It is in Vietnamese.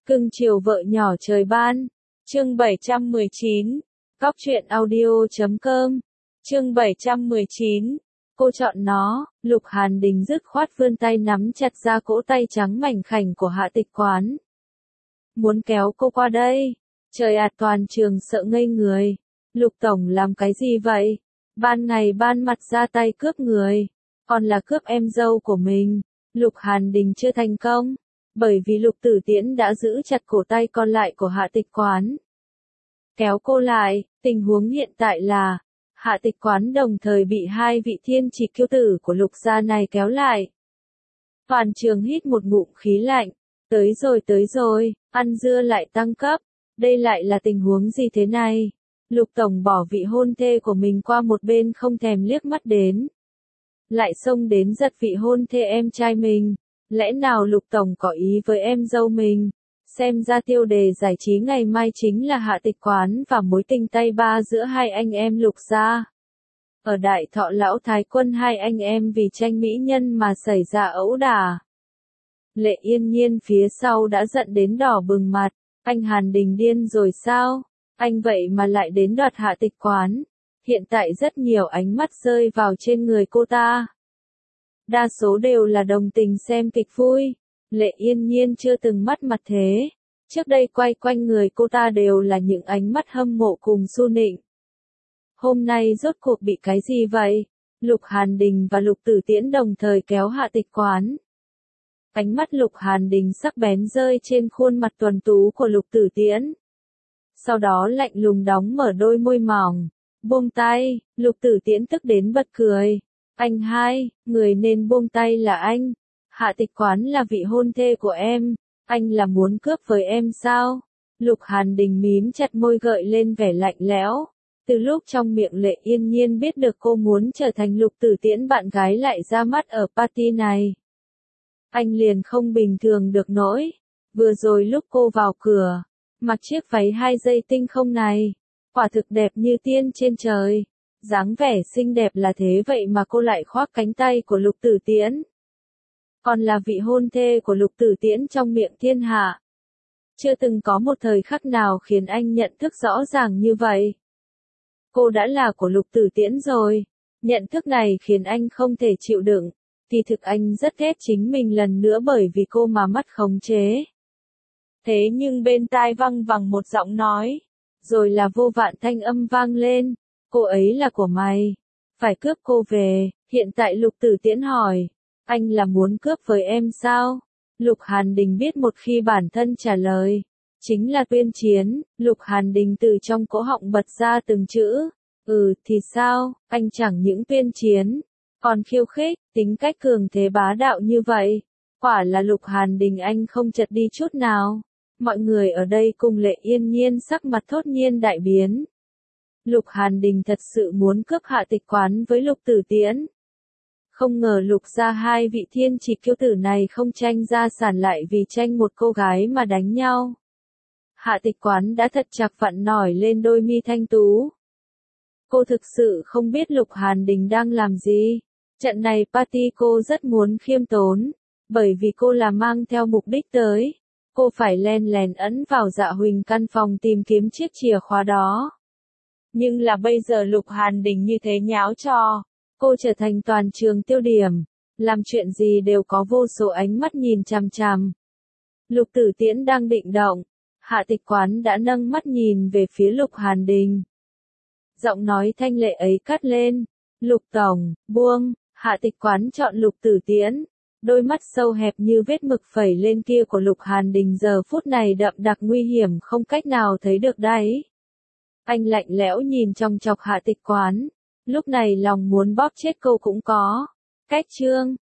Cưng chiều vợ nhỏ trời ban. Chương 719. Cóc truyện audio.com. Chương 719. Cô chọn nó. Lục Hàn Đình dứt khoát vươn tay nắm chặt ra cỗ tay trắng mảnh khảnh của Hạ Tịch Quán. Muốn kéo cô qua đây. Trời ạt, toàn trường sợ ngây người. Lục tổng làm cái gì vậy? Ban ngày ban mặt ra tay cướp người, còn là cướp em dâu của mình. Lục Hàn Đình chưa thành công, bởi vì Lục Tử Tiễn đã giữ chặt cổ tay còn lại của Hạ Tịch Quán. Kéo cô lại, tình huống hiện tại là, Hạ Tịch Quán đồng thời bị hai vị thiên chỉ kiêu tử của Lục gia này kéo lại. Toàn trường hít một ngụm khí lạnh, tới rồi, ăn dưa lại tăng cấp, đây lại là tình huống gì thế này? Lục tổng bỏ vị hôn thê của mình qua một bên không thèm liếc mắt đến. Lại xông đến giật vị hôn thê em trai mình. Lẽ nào Lục tổng có ý với em dâu mình? Xem ra tiêu đề giải trí ngày mai chính là Hạ Tịch Quán và mối tình tay ba giữa hai anh em Lục gia. Ở Đại Thọ Lão Thái Quân hai anh em vì tranh mỹ nhân mà xảy ra ẩu đả. Lệ Yên Nhiên phía sau đã giận đến đỏ bừng mặt. Anh Hàn Đình điên rồi sao? Anh vậy mà lại đến đoạt Hạ Tịch Quán. Hiện tại rất nhiều ánh mắt rơi vào trên người cô ta. Đa số đều là đồng tình xem kịch vui. Lệ Yên Nhiên chưa từng mắt mặt thế. Trước đây quay quanh người cô ta đều là những ánh mắt hâm mộ cùng su nịnh. Hôm nay rốt cuộc bị cái gì vậy? Lục Hàn Đình và Lục Tử Tiễn đồng thời kéo Hạ Tịch Quán. Ánh mắt Lục Hàn Đình sắc bén rơi trên khuôn mặt tuấn tú của Lục Tử Tiễn. Sau đó lạnh lùng đóng mở đôi môi mỏng. Buông tay. Lục Tử Tiễn tức đến bật cười. Anh hai, người nên buông tay là anh. Hạ Tịch Quán là vị hôn thê của em. Anh là muốn cướp với em sao? Lục Hàn Đình mím chặt môi gợi lên vẻ lạnh lẽo. Từ lúc trong miệng Lệ Yên Nhiên biết được cô muốn trở thành Lục Tử Tiễn bạn gái lại ra mắt ở party này. Anh liền không bình thường được nỗi. Vừa rồi lúc cô vào cửa, mặc chiếc váy 2 dây tinh không này, quả thực đẹp như tiên trên trời. Dáng vẻ xinh đẹp là thế vậy mà cô lại khoác cánh tay của Lục Tử Tiễn. Còn là vị hôn thê của Lục Tử Tiễn trong miệng thiên hạ. Chưa từng có một thời khắc nào khiến anh nhận thức rõ ràng như vậy. Cô đã là của Lục Tử Tiễn rồi. Nhận thức này khiến anh không thể chịu đựng. Kỳ thực anh rất ghét chính mình lần nữa bởi vì cô mà mất khống chế. Thế nhưng bên tai văng vẳng một giọng nói. Rồi là vô vạn thanh âm vang lên. Cô ấy là của mày. Phải cướp cô về. Hiện tại Lục Tử Tiễn hỏi. Anh là muốn cướp với em sao? Lục Hàn Đình biết một khi bản thân trả lời. Chính là tuyên chiến. Lục Hàn Đình từ trong cổ họng bật ra từng chữ. Thì sao? Anh chẳng những tuyên chiến. Còn khiêu khích, tính cách cường thế bá đạo như vậy. Quả là Lục Hàn Đình anh không chật đi chút nào. Mọi người ở đây cùng Lệ Yên Nhiên sắc mặt thốt nhiên đại biến. Lục Hàn Đình thật sự muốn cướp Hạ Tịch Quán với Lục Tử Tiễn. Không ngờ Lục gia hai vị thiên chỉ kiêu tử này không tranh gia sản lại vì tranh một cô gái mà đánh nhau. Hạ Tịch Quán đã thật chạc vặn nổi lên đôi mi thanh tú. Cô thực sự không biết Lục Hàn Đình đang làm gì. Trận này party cô rất muốn khiêm tốn. Bởi vì cô là mang theo mục đích tới. Cô phải len lén ẩn vào Dạ Huỳnh căn phòng tìm kiếm chiếc chìa khóa đó. Nhưng là bây giờ Lục Hàn Đình như thế nháo cho. Cô trở thành toàn trường tiêu điểm. Làm chuyện gì đều có vô số ánh mắt nhìn chằm chằm. Lục Tử Tiễn đang định động. Hạ Tịch Quán đã nâng mắt nhìn về phía Lục Hàn Đình. Giọng nói thanh lệ ấy cắt lên. Lục tổng, buông. Hạ Tịch Quán chọn Lục Tử Tiễn. Đôi mắt sâu hẹp như vết mực phẩy lên kia của Lục Hàn Đình giờ phút này đậm đặc nguy hiểm không cách nào thấy được đáy. Anh lạnh lẽo nhìn trong chọc Hạ Tịch Quán. Lúc này lòng muốn bóp chết cô cũng có. Cách chương.